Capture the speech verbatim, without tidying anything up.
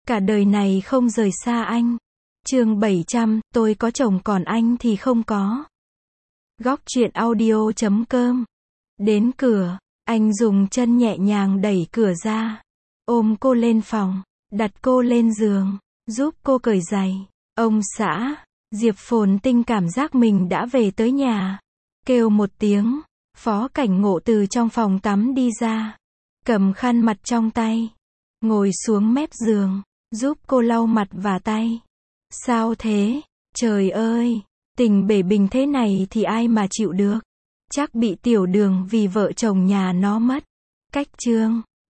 Cả đời này không rời xa anh. Chương bảy trăm, tôi có chồng còn anh thì không có. Góc truyện audio chấm com. Đến cửa, anh dùng chân nhẹ nhàng đẩy cửa ra, ôm cô lên phòng, đặt cô lên giường, giúp cô cởi giày. Ông xã, Diệp Phồn Tinh cảm giác mình đã về tới nhà. Kêu một tiếng, Phó Cảnh Ngộ từ trong phòng tắm đi ra, cầm khăn mặt trong tay, ngồi xuống mép giường, giúp cô lau mặt và tay. Sao thế? Trời ơi, tình bể bình thế này thì ai mà chịu được. Chắc bị tiểu đường vì vợ chồng nhà nó mất. Cách chương.